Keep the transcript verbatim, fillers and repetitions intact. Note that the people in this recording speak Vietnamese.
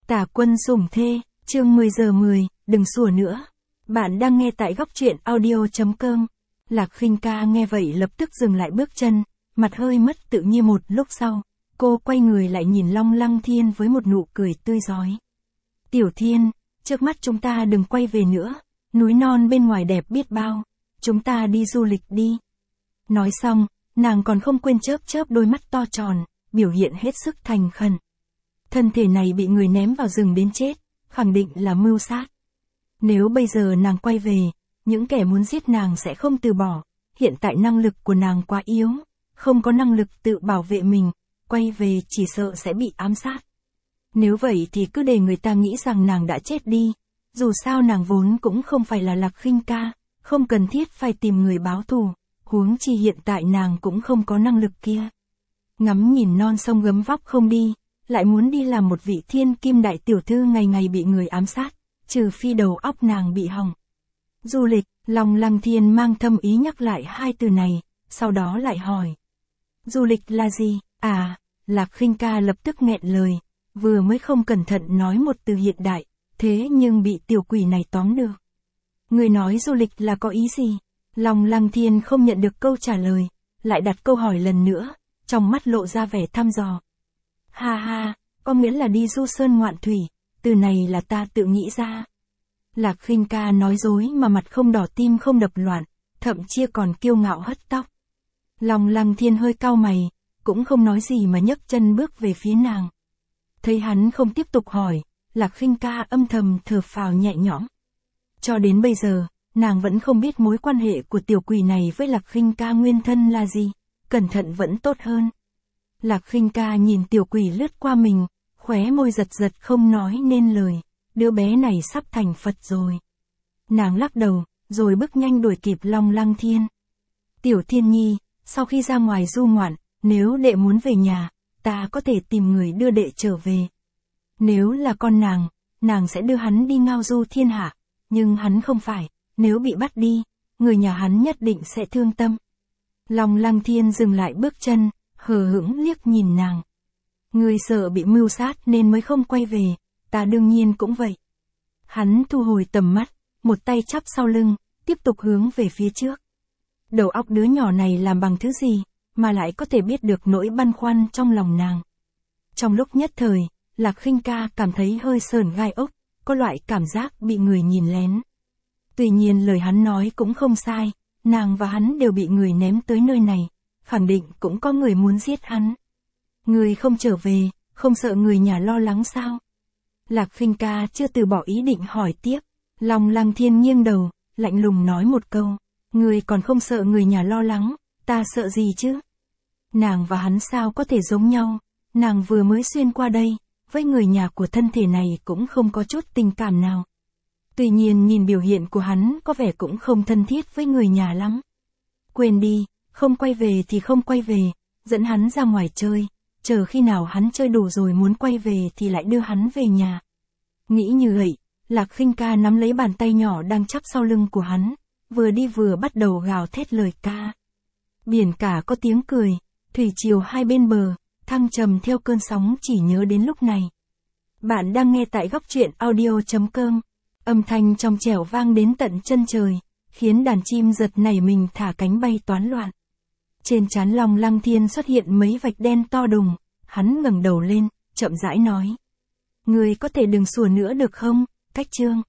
Tả Quân Sủng Thê, chương mười giờ mười, đừng sủa nữa. Bạn đang nghe tại góc truyện audio chấm com. Lạc Khinh Ca nghe vậy lập tức dừng lại bước chân, mặt hơi mất tự nhiên một lúc sau, cô quay người lại nhìn Long Lăng Thiên với một nụ cười tươi rói. Tiểu Thiên, trước mắt chúng ta đừng quay về nữa, núi non bên ngoài đẹp biết bao, chúng ta đi du lịch đi. Nói xong, nàng còn không quên chớp chớp đôi mắt to tròn, biểu hiện hết sức thành khẩn. Thân thể này bị người ném vào rừng đến chết, khẳng định là mưu sát. Nếu bây giờ nàng quay về, những kẻ muốn giết nàng sẽ không từ bỏ, hiện tại năng lực của nàng quá yếu, không có năng lực tự bảo vệ mình, quay về chỉ sợ sẽ bị ám sát. Nếu vậy thì cứ để người ta nghĩ rằng nàng đã chết đi, dù sao nàng vốn cũng không phải là Lạc Khinh Ca, không cần thiết phải tìm người báo thù, huống chi hiện tại nàng cũng không có năng lực kia. Ngắm nhìn non sông gấm vóc không đi, lại muốn đi làm một vị thiên kim đại tiểu thư ngày ngày bị người ám sát, trừ phi đầu óc nàng bị hỏng. Du lịch, Long Lăng Thiên mang thâm ý nhắc lại hai từ này, sau đó lại hỏi. Du lịch là gì? À, Lạc Khinh Ca lập tức nghẹn lời, vừa mới không cẩn thận nói một từ hiện đại, thế nhưng bị tiểu quỷ này tóm được. Người nói du lịch là có ý gì? Long Lăng Thiên không nhận được câu trả lời, lại đặt câu hỏi lần nữa, trong mắt lộ ra vẻ thăm dò. Ha ha, có nghĩa là đi du sơn ngoạn thủy, từ này là ta tự nghĩ ra. Lạc Khinh Ca nói dối mà mặt không đỏ tim không đập loạn, thậm chí còn kiêu ngạo hất tóc. Long Lăng Thiên hơi cau mày, cũng không nói gì mà nhấc chân bước về phía nàng. Thấy hắn không tiếp tục hỏi, Lạc Khinh Ca âm thầm thở phào nhẹ nhõm. Cho đến bây giờ, nàng vẫn không biết mối quan hệ của tiểu quỷ này với Lạc Khinh Ca nguyên thân là gì, cẩn thận vẫn tốt hơn. Lạc Khinh Ca nhìn tiểu quỷ lướt qua mình, khóe môi giật giật không nói nên lời, đứa bé này sắp thành Phật rồi. Nàng lắc đầu, rồi bước nhanh đuổi kịp Long Lăng Thiên. Tiểu Thiên Nhi, sau khi ra ngoài du ngoạn, nếu đệ muốn về nhà, ta có thể tìm người đưa đệ trở về. Nếu là con nàng, nàng sẽ đưa hắn đi ngao du thiên hạ, nhưng hắn không phải, nếu bị bắt đi, người nhà hắn nhất định sẽ thương tâm. Long Lăng Thiên dừng lại bước chân, hờ hững liếc nhìn nàng. Ngươi sợ bị mưu sát nên mới không quay về, ta đương nhiên cũng vậy. Hắn thu hồi tầm mắt, một tay chắp sau lưng, tiếp tục hướng về phía trước. Đầu óc đứa nhỏ này làm bằng thứ gì, mà lại có thể biết được nỗi băn khoăn trong lòng nàng. Trong lúc nhất thời, Lạc Khinh Ca cảm thấy hơi sởn gai ốc, có loại cảm giác bị người nhìn lén. Tuy nhiên lời hắn nói cũng không sai, nàng và hắn đều bị người ném tới nơi này, khẳng định cũng có người muốn giết hắn. Người không trở về, không sợ người nhà lo lắng sao? Lạc Khinh Ca chưa từ bỏ ý định hỏi tiếp, Long Lăng Thiên nghiêng đầu, lạnh lùng nói một câu, người còn không sợ người nhà lo lắng, ta sợ gì chứ? Nàng và hắn sao có thể giống nhau, nàng vừa mới xuyên qua đây, với người nhà của thân thể này cũng không có chút tình cảm nào. Tuy nhiên nhìn biểu hiện của hắn có vẻ cũng không thân thiết với người nhà lắm. Quên đi, không quay về thì không quay về, dẫn hắn ra ngoài chơi, chờ khi nào hắn chơi đủ rồi muốn quay về thì lại đưa hắn về nhà. Nghĩ như vậy, Lạc Khinh Ca nắm lấy bàn tay nhỏ đang chắp sau lưng của hắn, vừa đi vừa bắt đầu gào thét lời ca. Biển cả có tiếng cười, thủy triều hai bên bờ, thăng trầm theo cơn sóng chỉ nhớ đến lúc này. Bạn đang nghe tại góc truyện audio chấm com, âm thanh trong trẻo vang đến tận chân trời, khiến đàn chim giật nảy mình thả cánh bay toán loạn. Trên trán Long Lăng Thiên xuất hiện mấy vạch đen to đùng, hắn ngẩng đầu lên, chậm rãi nói. Ngươi có thể đừng sủa nữa được không, Cách Trương?